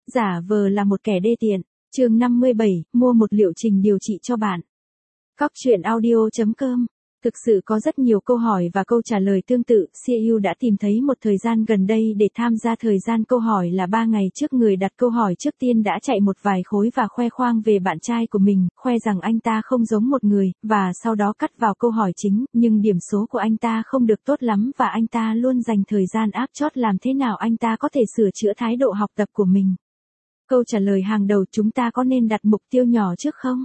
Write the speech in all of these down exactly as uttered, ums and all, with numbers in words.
giả vờ là một kẻ đê tiện. Chương năm mươi bảy, mua một liệu trình điều trị cho bạn. Cóc truyện audio chấm com. Thực sự có rất nhiều câu hỏi và câu trả lời tương tự, xê e u đã tìm thấy một thời gian gần đây để tham gia. Thời gian câu hỏi là ba ngày trước. Người đặt câu hỏi trước tiên đã chạy một vài khối và khoe khoang về bạn trai của mình, khoe rằng anh ta không giống một người, và sau đó cắt vào câu hỏi chính, nhưng điểm số của anh ta không được tốt lắm và anh ta luôn dành thời gian áp chót làm thế nào anh ta có thể sửa chữa thái độ học tập của mình. Câu trả lời hàng đầu: chúng ta có nên đặt mục tiêu nhỏ trước không?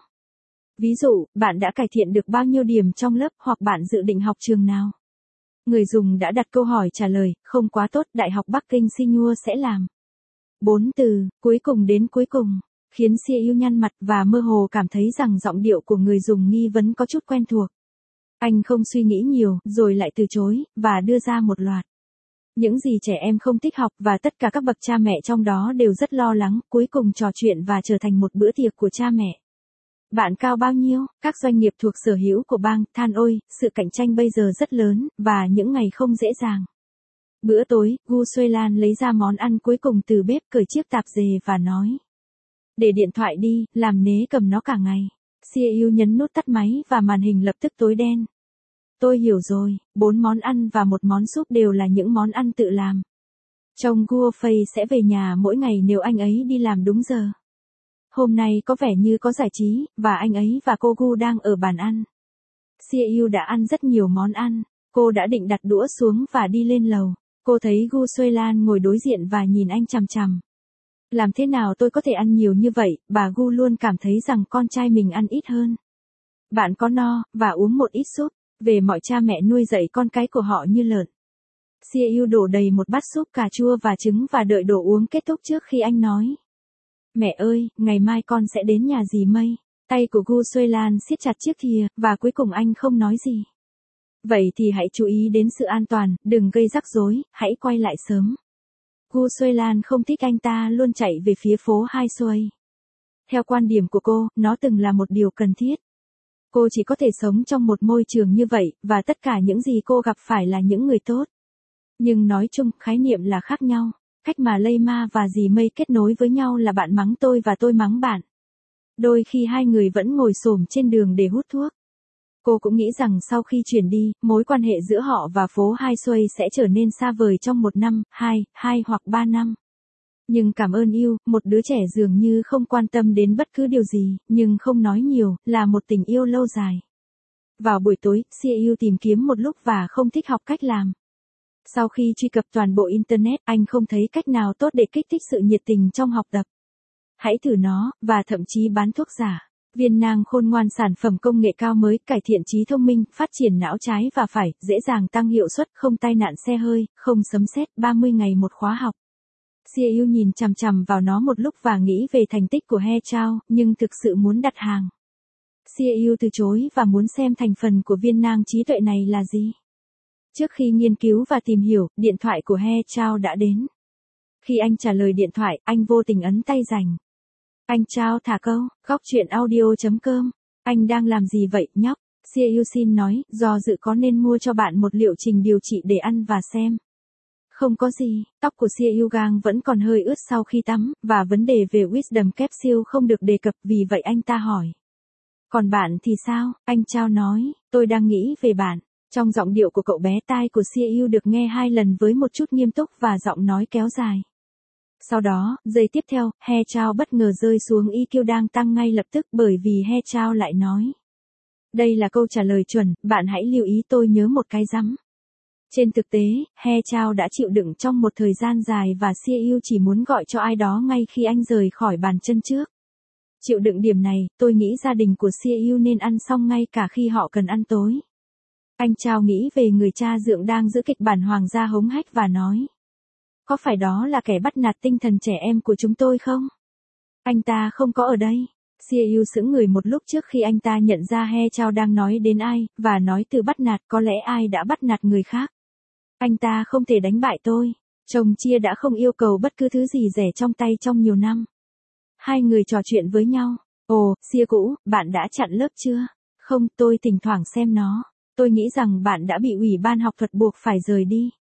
Ví dụ, bạn đã cải thiện được bao nhiêu điểm trong lớp, hoặc bạn dự định học trường nào? Người dùng đã đặt câu hỏi trả lời: không quá tốt, Đại học Bắc Kinh Senior sẽ làm. Bốn từ, cuối cùng đến cuối cùng, khiến xê e u nhăn mặt và mơ hồ cảm thấy rằng giọng điệu của người dùng nghi vấn có chút quen thuộc. Anh không suy nghĩ nhiều, rồi lại từ chối, và đưa ra một loạt những gì trẻ em không thích học, và tất cả các bậc cha mẹ trong đó đều rất lo lắng. Cuối cùng trò chuyện và trở thành một bữa tiệc của cha mẹ. Bạn cao bao nhiêu? Các doanh nghiệp thuộc sở hữu của bang than ôi, sự cạnh tranh bây giờ rất lớn, và những ngày không dễ dàng. Bữa tối, Gu Xuelan lấy ra món ăn cuối cùng từ bếp, cởi chiếc tạp dề và nói: để điện thoại đi, làm nế cầm nó cả ngày. xê e u nhấn nút tắt máy và màn hình lập tức tối đen. Tôi hiểu rồi, bốn món ăn và một món súp đều là những món ăn tự làm. Chồng Guo Fei sẽ về nhà mỗi ngày nếu anh ấy đi làm đúng giờ. Hôm nay có vẻ như có giải trí, và anh ấy và cô Gu đang ở bàn ăn. xê e u đã ăn rất nhiều món ăn. Cô đã định đặt đũa xuống và đi lên lầu. Cô thấy Gu Xuelan ngồi đối diện và nhìn anh chằm chằm. Làm thế nào tôi có thể ăn nhiều như vậy? Bà Gu luôn cảm thấy rằng con trai mình ăn ít hơn. Bạn có no, và uống một ít súp. Về mọi cha mẹ nuôi dạy con cái của họ như lợn. xê e u đổ đầy một bát súp cà chua và trứng và đợi đồ uống kết thúc trước khi anh nói: mẹ ơi, ngày mai con sẽ đến nhà dì Mây. Tay của Gu Xuelan siết chặt chiếc thìa, và cuối cùng anh không nói gì. Vậy thì hãy chú ý đến sự an toàn, đừng gây rắc rối, hãy quay lại sớm. Gu Xuelan không thích anh ta luôn chạy về phía phố Hai Xuây. Theo quan điểm của cô, nó từng là một điều cần thiết. Cô chỉ có thể sống trong một môi trường như vậy, và tất cả những gì cô gặp phải là những người tốt. Nhưng nói chung, khái niệm là khác nhau. Cách mà Lây Ma và dì Mây kết nối với nhau là bạn mắng tôi và tôi mắng bạn. Đôi khi hai người vẫn ngồi xổm trên đường để hút thuốc. Cô cũng nghĩ rằng sau khi chuyển đi, mối quan hệ giữa họ và phố Hai Xuây sẽ trở nên xa vời trong một năm, hai, hai hoặc ba năm. Nhưng cảm ơn yêu, một đứa trẻ dường như không quan tâm đến bất cứ điều gì, nhưng không nói nhiều, là một tình yêu lâu dài. Vào buổi tối, xê e u tìm kiếm một lúc và không thích học cách làm. Sau khi truy cập toàn bộ Internet, anh không thấy cách nào tốt để kích thích sự nhiệt tình trong học tập. Hãy thử nó, và thậm chí bán thuốc giả. Viên nang khôn ngoan, sản phẩm công nghệ cao mới, cải thiện trí thông minh, phát triển não trái và phải, dễ dàng tăng hiệu suất, không tai nạn xe hơi, không sấm sét, ba mươi ngày một khóa học. xê e u nhìn chằm chằm vào nó một lúc và nghĩ về thành tích của He Chao, nhưng thực sự muốn đặt hàng. xê e u từ chối và muốn xem thành phần của viên nang trí tuệ này là gì. Trước khi nghiên cứu và tìm hiểu, điện thoại của He Chao đã đến. Khi anh trả lời điện thoại, anh vô tình ấn tay dành. Anh Chao thả câu, góc truyện audio chấm com. Anh đang làm gì vậy, nhóc? xê e u xin nói, do dự có nên mua cho bạn một liệu trình điều trị để ăn và xem. Không có gì, tóc của xê e u gang vẫn còn hơi ướt sau khi tắm, và vấn đề về Wisdom Capsule không được đề cập, vì vậy anh ta hỏi. Còn bạn thì sao? Anh Chao nói, tôi đang nghĩ về bạn. Trong giọng điệu của cậu bé, tai của xê e u được nghe hai lần với một chút nghiêm túc và giọng nói kéo dài. Sau đó, giây tiếp theo, He Chao bất ngờ rơi xuống i kiu đang tăng ngay lập tức, bởi vì He Chao lại nói. Đây là câu trả lời chuẩn, bạn hãy lưu ý tôi nhớ một cái rắm. Trên thực tế, He Chao đã chịu đựng trong một thời gian dài và xê e u chỉ muốn gọi cho ai đó ngay khi anh rời khỏi bàn chân trước. Chịu đựng điểm này, tôi nghĩ gia đình của xê e u nên ăn xong ngay cả khi họ cần ăn tối. Anh Chao nghĩ về người cha dượng đang giữ kịch bản hoàng gia hống hách và nói. Có phải đó là kẻ bắt nạt tinh thần trẻ em của chúng tôi không? Anh ta không có ở đây. xê e u sững người một lúc trước khi anh ta nhận ra He Chao đang nói đến ai, và nói từ bắt nạt, có lẽ ai đã bắt nạt người khác. Anh ta không thể đánh bại tôi. Chồng Chia đã không yêu cầu bất cứ thứ gì rẻ trong tay trong nhiều năm. Hai người trò chuyện với nhau. Ồ, Chia cũ, bạn đã chặn lớp chưa? Không, tôi thỉnh thoảng xem nó. Tôi nghĩ rằng bạn đã bị ủy ban học thuật buộc phải rời đi.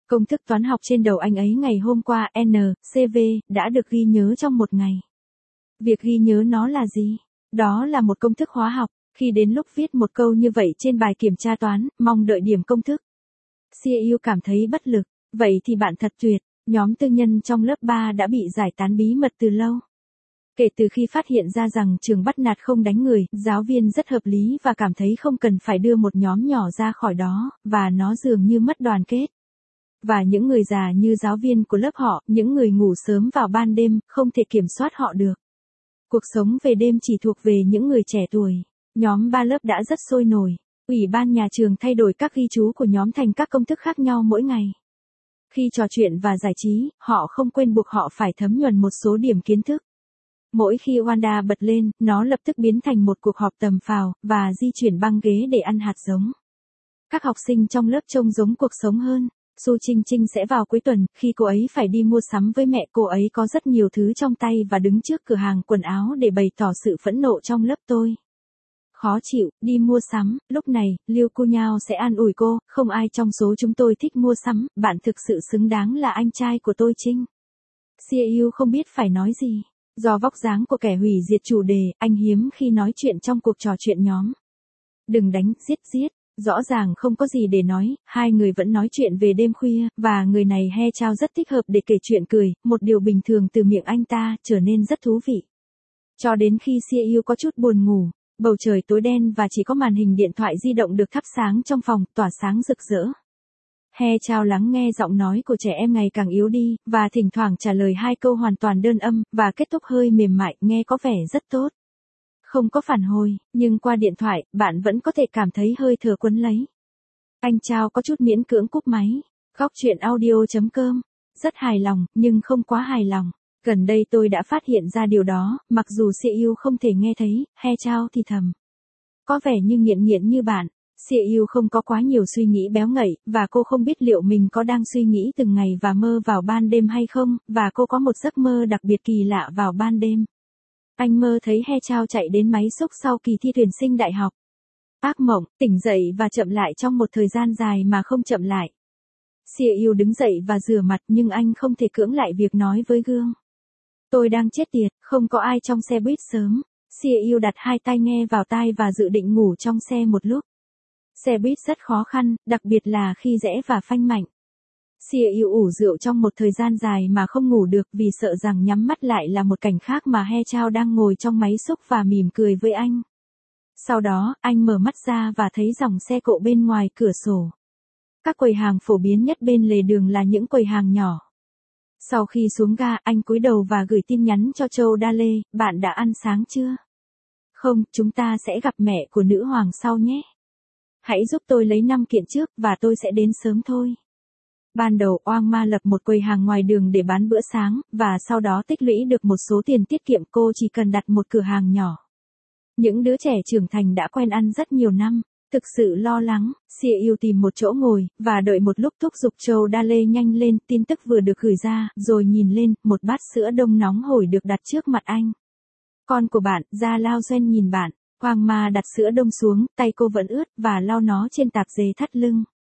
Công thức toán học trên đầu anh ấy ngày hôm qua N, C V, đã được ghi nhớ trong một ngày. Việc ghi nhớ nó là gì? Đó là một công thức hóa học, khi đến lúc viết một câu như vậy trên bài kiểm tra toán, mong đợi điểm công thức. xê e u cảm thấy bất lực, vậy thì bạn thật tuyệt, nhóm tư nhân trong lớp ba đã bị giải tán bí mật từ lâu. Kể từ khi phát hiện ra rằng trường bắt nạt không đánh người, giáo viên rất hợp lý và cảm thấy không cần phải đưa một nhóm nhỏ ra khỏi đó, và nó dường như mất đoàn kết. Và những người già như giáo viên của lớp họ, những người ngủ sớm vào ban đêm, không thể kiểm soát họ được. Cuộc sống về đêm chỉ thuộc về những người trẻ tuổi. Nhóm ba lớp đã rất sôi nổi. Ủy ban nhà trường thay đổi các ghi chú của nhóm thành các công thức khác nhau mỗi ngày. Khi trò chuyện và giải trí, họ không quên buộc họ phải thấm nhuần một số điểm kiến thức. Mỗi khi Wanda bật lên, nó lập tức biến thành một cuộc họp tầm phào, và di chuyển băng ghế để ăn hạt giống. Các học sinh trong lớp trông giống cuộc sống hơn. Su Trinh Trinh sẽ vào cuối tuần, khi cô ấy phải đi mua sắm với mẹ, cô ấy có rất nhiều thứ trong tay và đứng trước cửa hàng quần áo để bày tỏ sự phẫn nộ trong lớp tôi. Khó chịu, đi mua sắm, lúc này, Liêu Cô Nhao sẽ an ủi cô, không ai trong số chúng tôi thích mua sắm, bạn thực sự xứng đáng là anh trai của tôi Trinh. xê e u không biết phải nói gì. Do vóc dáng của kẻ hủy diệt chủ đề, anh hiếm khi nói chuyện trong cuộc trò chuyện nhóm. Đừng đánh, giết giết. Rõ ràng không có gì để nói, hai người vẫn nói chuyện về đêm khuya, và người này he chao rất thích hợp để kể chuyện cười, một điều bình thường từ miệng anh ta, trở nên rất thú vị. Cho đến khi xê e u có chút buồn ngủ, bầu trời tối đen và chỉ có màn hình điện thoại di động được thắp sáng trong phòng, tỏa sáng rực rỡ. He chao lắng nghe giọng nói của trẻ em ngày càng yếu đi, và thỉnh thoảng trả lời hai câu hoàn toàn đơn âm, và kết thúc hơi mềm mại, nghe có vẻ rất tốt. Không có phản hồi, nhưng qua điện thoại, bạn vẫn có thể cảm thấy hơi thở quấn lấy. Anh Chao có chút miễn cưỡng cúp máy. Góc chuyện audio chấm com. Rất hài lòng, nhưng không quá hài lòng. Gần đây tôi đã phát hiện ra điều đó, mặc dù xê e u không thể nghe thấy, He Chao thì thầm. Có vẻ như nghiện nghiện như bạn. xê e u không có quá nhiều suy nghĩ béo ngậy, và cô không biết liệu mình có đang suy nghĩ từng ngày và mơ vào ban đêm hay không, và cô có một giấc mơ đặc biệt kỳ lạ vào ban đêm. Anh mơ thấy He Chao chạy đến máy xúc sau kỳ thi tuyển sinh đại học. Ác mộng, tỉnh dậy và chậm lại trong một thời gian dài mà không chậm lại. xê e u đứng dậy và rửa mặt, nhưng anh không thể cưỡng lại việc nói với gương. Tôi đang chết tiệt, không có ai trong xe buýt sớm. xê e u đặt hai tai nghe vào tai và dự định ngủ trong xe một lúc. Xe buýt rất khó khăn, đặc biệt là khi rẽ và phanh mạnh. xê e u ủ rượu trong một thời gian dài mà không ngủ được vì sợ rằng nhắm mắt lại là một cảnh khác mà He Chao đang ngồi trong máy xúc và mỉm cười với anh. Sau đó, anh mở mắt ra và thấy dòng xe cộ bên ngoài cửa sổ. Các quầy hàng phổ biến nhất bên lề đường là những quầy hàng nhỏ. Sau khi xuống ga, anh cúi đầu và gửi tin nhắn cho Châu Đa Lê, bạn đã ăn sáng chưa? Không, chúng ta sẽ gặp mẹ của nữ hoàng sau nhé. Hãy giúp tôi lấy năm kiện trước, và tôi sẽ đến sớm thôi. Ban đầu Oang Ma lập một quầy hàng ngoài đường để bán bữa sáng, và sau đó tích lũy được một số tiền tiết kiệm, cô chỉ cần đặt một cửa hàng nhỏ. Những đứa trẻ trưởng thành đã quen ăn rất nhiều năm, thực sự lo lắng, xê e u tìm một chỗ ngồi, và đợi một lúc thúc giục Châu Đa Lê nhanh lên, tin tức vừa được gửi ra, rồi nhìn lên, một bát sữa đông nóng hổi được đặt trước mặt anh. Con của bạn, Gia Lao Doanh nhìn bạn, Oang Ma đặt sữa đông xuống, tay cô vẫn ướt, và lau nó trên tạp dề thắt lưng.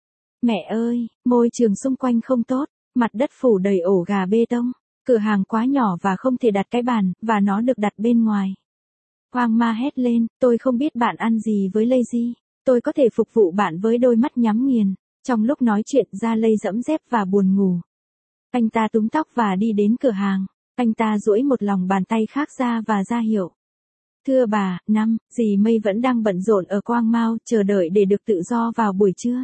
Mẹ ơi, môi trường xung quanh không tốt, mặt đất phủ đầy ổ gà bê tông, cửa hàng quá nhỏ và không thể đặt cái bàn, và nó được đặt bên ngoài. Oang Ma hét lên, tôi không biết bạn ăn gì với Lazy, tôi có thể phục vụ bạn với đôi mắt nhắm nghiền. Trong lúc nói chuyện, Gia Lây dẫm dép và buồn ngủ. Anh ta túm tóc và đi đến cửa hàng, anh ta duỗi một lòng bàn tay khác ra và ra hiệu. Thưa bà, năm, dì Mây vẫn đang bận rộn ở Quang Mao, chờ đợi để được tự do vào buổi trưa.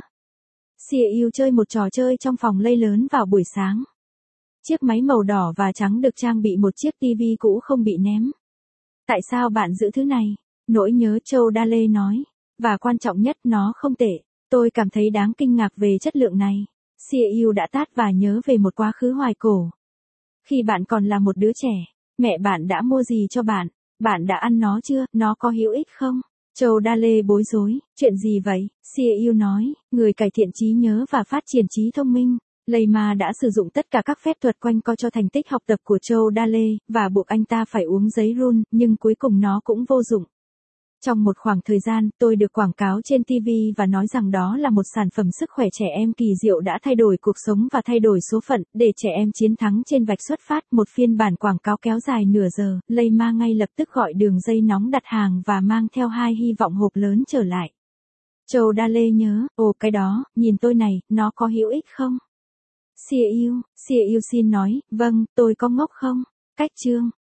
xê e u chơi một trò chơi trong phòng lây lớn vào buổi sáng. Chiếc máy màu đỏ và trắng được trang bị một chiếc tivi cũ không bị ném. Tại sao bạn giữ thứ này? Nỗi nhớ, Châu Đa Lê nói. Và quan trọng nhất, nó không tệ. Tôi cảm thấy đáng kinh ngạc về chất lượng này. xê e u đã tát và nhớ về một quá khứ hoài cổ. Khi bạn còn là một đứa trẻ, mẹ bạn đã mua gì cho bạn? Bạn đã ăn nó chưa? Nó có hữu ích không? Châu Đa Lê bối rối, chuyện gì vậy? xê e u nói, người cải thiện trí nhớ và phát triển trí thông minh. Layma đã sử dụng tất cả các phép thuật quanh co cho thành tích học tập của Châu Đa Lê, và buộc anh ta phải uống giấy run, nhưng cuối cùng nó cũng vô dụng. Trong một khoảng thời gian, tôi được quảng cáo trên ti vi và nói rằng đó là một sản phẩm sức khỏe trẻ em kỳ diệu đã thay đổi cuộc sống và thay đổi số phận, để trẻ em chiến thắng trên vạch xuất phát. Một phiên bản quảng cáo kéo dài nửa giờ, Layma ngay lập tức gọi đường dây nóng đặt hàng và mang theo hai hy vọng hộp lớn trở lại. Châu Đa Lê nhớ, ồ cái đó, nhìn tôi này, nó có hữu ích không? Xia yêu, Xia yêu xin nói, vâng, tôi có ngốc không? Cách chương